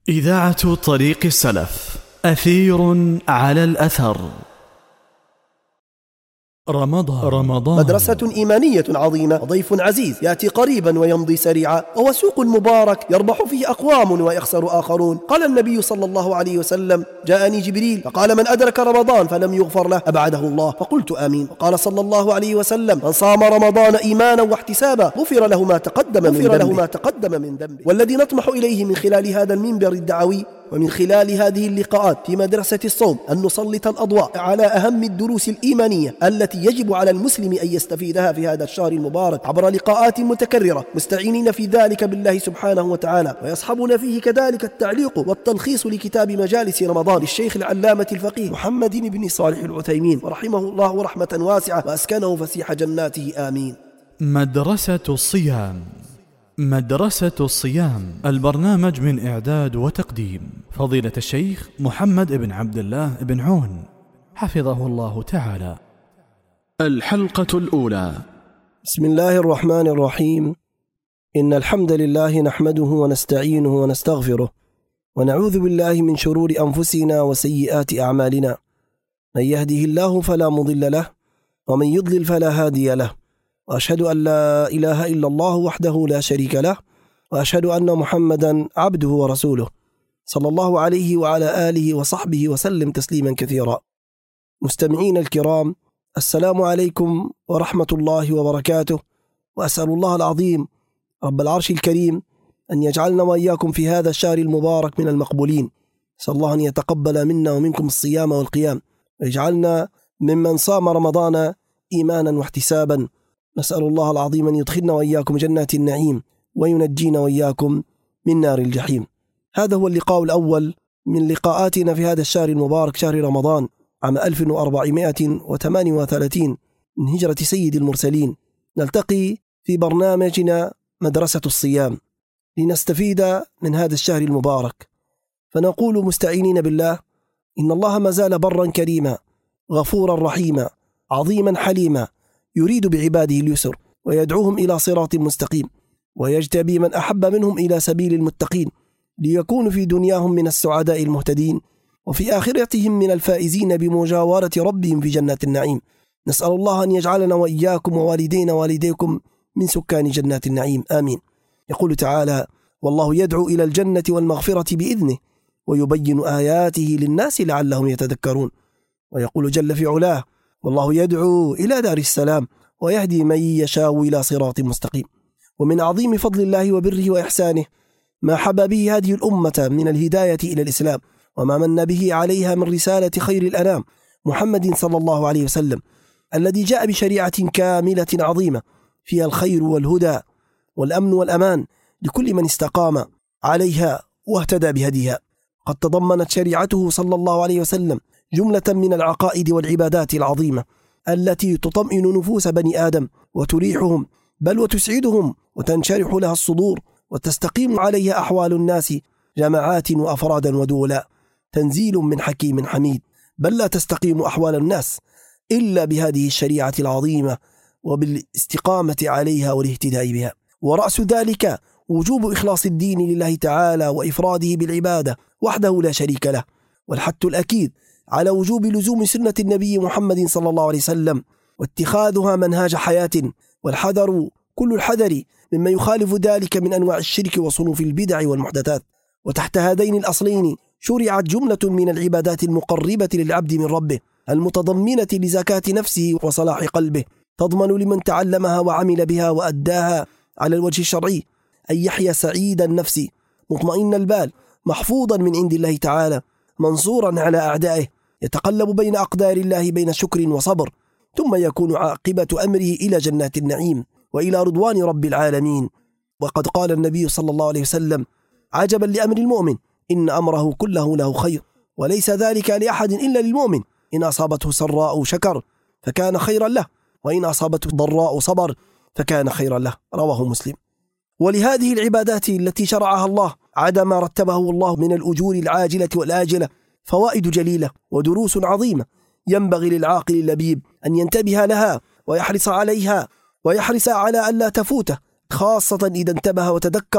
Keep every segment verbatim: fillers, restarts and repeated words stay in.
إذاعة طريق السلف، أثير على الأثر. رمضان. رمضان مدرسة إيمانية عظيمة وضيف عزيز يأتي قريبا ويمضي سريعا، وهو سوق مبارك يربح فيه أقوام ويخسر آخرون. قال النبي صلى الله عليه وسلم: جاءني جبريل فقال: من أدرك رمضان فلم يغفر له أبعده الله، فقلت آمين. وقال صلى الله عليه وسلم: من صام رمضان إيمانا واحتسابا غفر له ما تقدم من ذنبه, له ما تقدم من ذنبه. والذي نطمح إليه من خلال هذا المنبر الدعوي ومن خلال هذه اللقاءات في مدرسة الصوم أن نسلط الأضواء على أهم الدروس الإيمانية التي يجب على المسلم أن يستفيدها في هذا الشهر المبارك عبر لقاءات متكررة، مستعينين في ذلك بالله سبحانه وتعالى. ويصحبنا فيه كذلك التعليق والتلخيص لكتاب مجالس رمضان للشيخ العلامة الفقيه محمد بن صالح العثيمين رحمه الله رحمة واسعة وأسكنه فسيح جناته آمين. مدرسة الصيام. مدرسة الصيام، البرنامج من إعداد وتقديم فضيلة الشيخ محمد بن عبد الله بن عون حفظه الله تعالى. الحلقة الأولى. بسم الله الرحمن الرحيم. إن الحمد لله نحمده ونستعينه ونستغفره ونعوذ بالله من شرور أنفسنا وسيئات أعمالنا، من يهده الله فلا مضل له ومن يضلل فلا هادي له، وأشهد أن لا إله إلا الله وحده لا شريك له، وأشهد أن محمدا عبده ورسوله صلى الله عليه وعلى آله وصحبه وسلم تسليما كثيرا. مستمعين الكرام، السلام عليكم ورحمة الله وبركاته، وأسأل الله العظيم رب العرش الكريم أن يجعلنا وإياكم في هذا الشهر المبارك من المقبولين. أسأل الله أن يتقبل منا ومنكم الصيام والقيام، ويجعلنا ممن صام رمضان إيمانا واحتسابا. نسأل الله العظيم أن يدخلنا وإياكم جنات النعيم وينجينا وإياكم من نار الجحيم. هذا هو اللقاء الأول من لقاءاتنا في هذا الشهر المبارك، شهر رمضان، عام ألف وأربعمائة وثمانية وثلاثين من هجرة سيد المرسلين. نلتقي في برنامجنا مدرسة الصيام لنستفيد من هذا الشهر المبارك، فنقول مستعينين بالله: إن الله ما زال برا كريما غفورا رحيما عظيما حليما، يريد بعباده اليسر ويدعوهم إلى صراط مستقيم، ويجتبي من أحب منهم إلى سبيل المتقين، ليكونوا في دنياهم من السعداء المهتدين وفي آخرتهم من الفائزين بمجاورة ربهم في جنات النعيم. نسأل الله أن يجعلنا وإياكم ووالدينا والديكم من سكان جنات النعيم، آمين. يقول تعالى: والله يدعو إلى الجنة والمغفرة بإذنه ويبين آياته للناس لعلهم يتذكرون. ويقول جل في علاه: والله يدعو إلى دار السلام ويهدي من يشاء إلى صراط مستقيم. ومن عظيم فضل الله وبره وإحسانه ما حبى به هذه الأمة من الهداية إلى الإسلام، وما من به عليها من رسالة خير الأنام محمد صلى الله عليه وسلم، الذي جاء بشريعة كاملة عظيمة فيها الخير والهدى والأمن والأمان لكل من استقام عليها واهتدى بهديها. قد تضمنت شريعته صلى الله عليه وسلم جملة من العقائد والعبادات العظيمة التي تطمئن نفوس بني آدم وتريحهم بل وتسعدهم وتنشرح لها الصدور وتستقيم عليها أحوال الناس جماعات وأفرادا ودولا. تنزيل من حكيم حميد، بل لا تستقيم أحوال الناس إلا بهذه الشريعة العظيمة وبالاستقامة عليها والاهتداء بها. ورأس ذلك وجوب إخلاص الدين لله تعالى وإفراده بالعبادة وحده لا شريك له، والحث الأكيد على وجوب لزوم سنة النبي محمد صلى الله عليه وسلم واتخاذها منهاج حياة، والحذر كل الحذر مما يخالف ذلك من أنواع الشرك وصنوف البدع والمحدثات. وتحت هذين الأصلين شرعت جملة من العبادات المقربة للعبد من ربه، المتضمنة لزكاة نفسه وصلاح قلبه، تضمن لمن تعلمها وعمل بها وأداها على الوجه الشرعي أن يحيا سعيد النفس مطمئن البال محفوظا من عند الله تعالى منصورا على أعدائه، يتقلب بين أقدار الله بين شكر وصبر، ثم يكون عاقبة أمره إلى جنات النعيم وإلى رضوان رب العالمين. وقد قال النبي صلى الله عليه وسلم: عجبا لأمر المؤمن إن أمره كله له خير، وليس ذلك لأحد إلا للمؤمن، إن أصابته سراء شكر فكان خيرا له، وإن أصابته ضراء صبر فكان خيرا له، رواه مسلم. ولهذه العبادات التي شرعها الله عدا ما رتبه الله من الأجور العاجلة والآجلة فوائد جليلة ودروس عظيمة، ينبغي للعاقل اللبيب أن ينتبه لها ويحرص عليها ويحرص على ألا تفوته، خاصة إذا انتبه وتذكر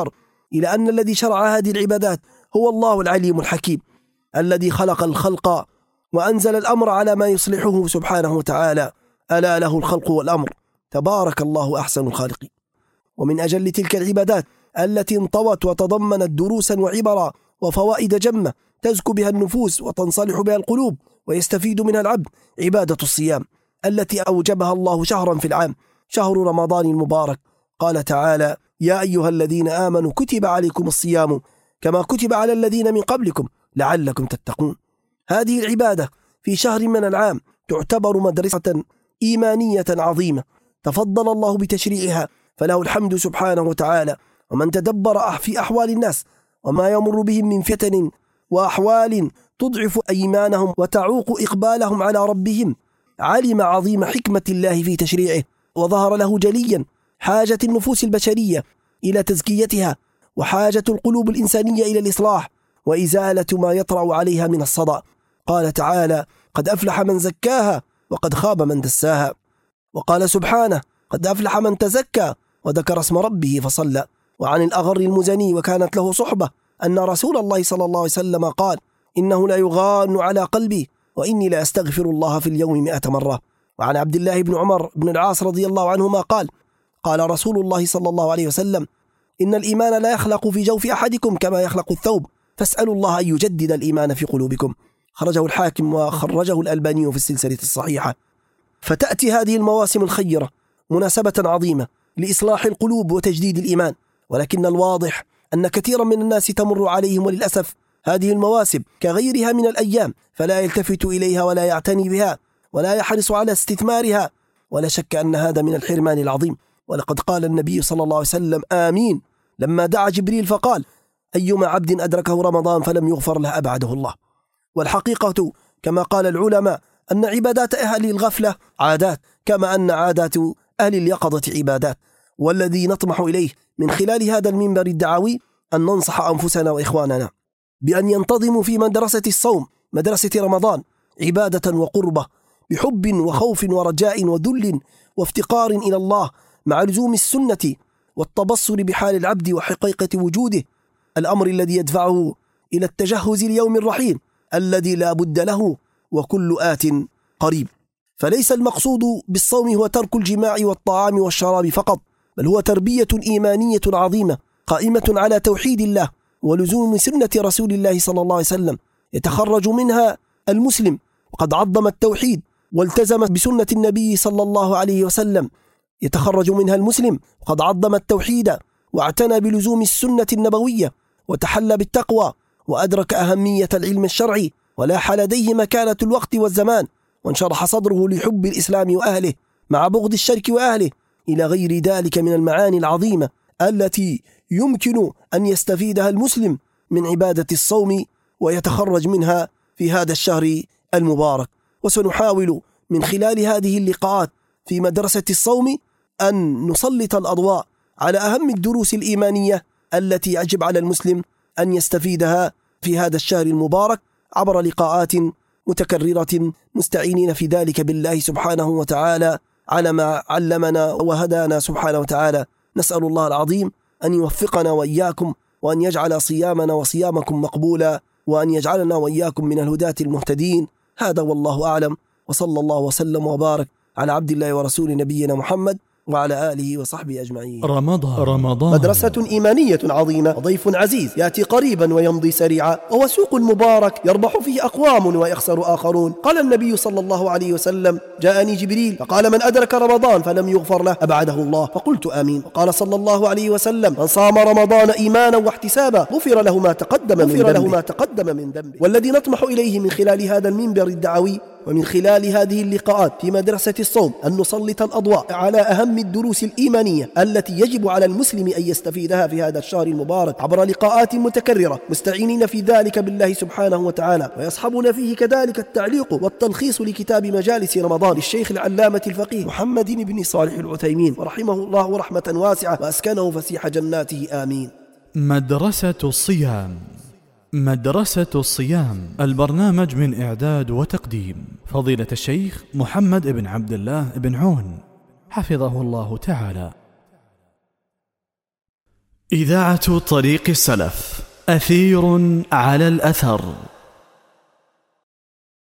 إلى أن الذي شرع هذه العبادات هو الله العليم الحكيم الذي خلق الخلق وأنزل الأمر على ما يصلحه سبحانه وتعالى. ألا له الخلق والأمر، تبارك الله أحسن الخالقين. ومن أجل تلك العبادات التي انطوت وتضمنت دروسا وعبرا وفوائد جمة تزكو بها النفوس وتنصلح بها القلوب ويستفيد منها العبد، عبادة الصيام التي أوجبها الله شهرا في العام، شهر رمضان المبارك. قال تعالى: يا أيها الذين آمنوا كتب عليكم الصيام كما كتب على الذين من قبلكم لعلكم تتقون. هذه العبادة في شهر من العام تعتبر مدرسة إيمانية عظيمة تفضل الله بتشريعها، فله الحمد سبحانه وتعالى. ومن تدبر في أحوال الناس وما يمر بهم من فتن وأحوال تضعف أيمانهم وتعوق إقبالهم على ربهم علم عظيم حكمة الله في تشريعه، وظهر له جليا حاجة النفوس البشرية إلى تزكيتها، وحاجة القلوب الإنسانية إلى الإصلاح وإزالة ما يطرأ عليها من الصدى. قال تعالى: قد أفلح من زكاها وقد خاب من دساها. وقال سبحانه: قد أفلح من تزكى وذكر اسم ربه فصلى. وعن الأغر المزني وكانت له صحبة أن رسول الله صلى الله عليه وسلم قال: إنه لا يغان على قلبي وإني لا أستغفر الله في اليوم مئة مرة. وعن عبد الله بن عمر بن العاص رضي الله عنهما قال: قال رسول الله صلى الله عليه وسلم: إن الإيمان لا يخلق في جوف أحدكم كما يخلق الثوب، فاسألوا الله أن يجدد الإيمان في قلوبكم. خرجه الحاكم وخرجه الألباني في السلسلة الصحيحة. فتأتي هذه المواسم الخيرة مناسبة عظيمة لإصلاح القلوب وتجديد الإيمان، ولكن الواضح أن كثيرا من الناس تمر عليهم وللأسف هذه المواسم كغيرها من الأيام، فلا يلتفت إليها ولا يعتني بها ولا يحرص على استثمارها، ولا شك أن هذا من الحرمان العظيم. ولقد قال النبي صلى الله عليه وسلم: آمين، لما دعا جبريل فقال: أيما عبد أدركه رمضان فلم يغفر له أبعده الله. والحقيقة كما قال العلماء أن عبادات أهل الغفلة عادات، كما أن عادات أهل اليقظة عبادات. والذي نطمح إليه من خلال هذا المنبر الدعوي أن ننصح أنفسنا وإخواننا بأن ينتظموا في مدرسة الصوم، مدرسة رمضان، عبادة وقربة بحب وخوف ورجاء وذل وافتقار إلى الله، مع لزوم السنة والتبصر بحال العبد وحقيقة وجوده، الأمر الذي يدفعه إلى التجهز ليوم الرحيل الذي لا بد له وكل آت قريب. فليس المقصود بالصوم هو ترك الجماع والطعام والشراب فقط، بل هو تربية إيمانية عظيمة قائمة على توحيد الله ولزوم سنة رسول الله صلى الله عليه وسلم، يتخرج منها المسلم وقد عظم التوحيد والتزم بسنة النبي صلى الله عليه وسلم، يتخرج منها المسلم وقد عظم التوحيد واعتنى بلزوم السنة النبوية وتحلى بالتقوى وأدرك أهمية العلم الشرعي ولاح لديه مكانة الوقت والزمان، وانشرح صدره لحب الإسلام وأهله مع بغض الشرك وأهله، إلى غير ذلك من المعاني العظيمة التي يمكن أن يستفيدها المسلم من عبادة الصوم ويتخرج منها في هذا الشهر المبارك. وسنحاول من خلال هذه اللقاءات في مدرسة الصوم أن نسلط الأضواء على أهم الدروس الإيمانية التي يجب على المسلم أن يستفيدها في هذا الشهر المبارك عبر لقاءات متكررة، مستعينين في ذلك بالله سبحانه وتعالى على ما علمنا وهدانا سبحانه وتعالى. نسأل الله العظيم أن يوفقنا وإياكم، وأن يجعل صيامنا وصيامكم مقبولا، وأن يجعلنا وإياكم من الهداة المهتدين. هذا والله أعلم، وصلى الله وسلم وبارك على عبد الله ورسول نبينا محمد وعلى آله وصحبه أجمعين. رمضان رمضان مدرسة إيمانية عظيمة وضيف عزيز يأتي قريبا ويمضي سريعا، وهو سوق مبارك يربح فيه أقوام ويخسر آخرون. قال النبي صلى الله عليه وسلم: جاءني جبريل فقال: من أدرك رمضان فلم يغفر له أبعده الله، فقلت آمين. وقال صلى الله عليه وسلم: من صام رمضان إيمانا واحتسابا غفر له ما تقدم من ذنبه, له ما تقدم من ذنبه. والذي نطمح إليه من خلال هذا المنبر الدعوي ومن خلال هذه اللقاءات في مدرسة الصوم أن نسلط الأضواء على أهم الدروس الإيمانية التي يجب على المسلم أن يستفيدها في هذا الشهر المبارك عبر لقاءات متكررة، مستعينين في ذلك بالله سبحانه وتعالى. ويصحبنا فيه كذلك التعليق والتلخيص لكتاب مجالس رمضان للشيخ العلامة الفقيه محمد بن صالح العثيمين ورحمه الله رحمة واسعة وأسكنه فسيح جناته آمين. مدرسة الصيام. مدرسة الصيام، البرنامج من إعداد وتقديم فضيلة الشيخ محمد بن عبد الله بن عون حفظه الله تعالى. إذاعة طريق السلف، أثير على الأثر.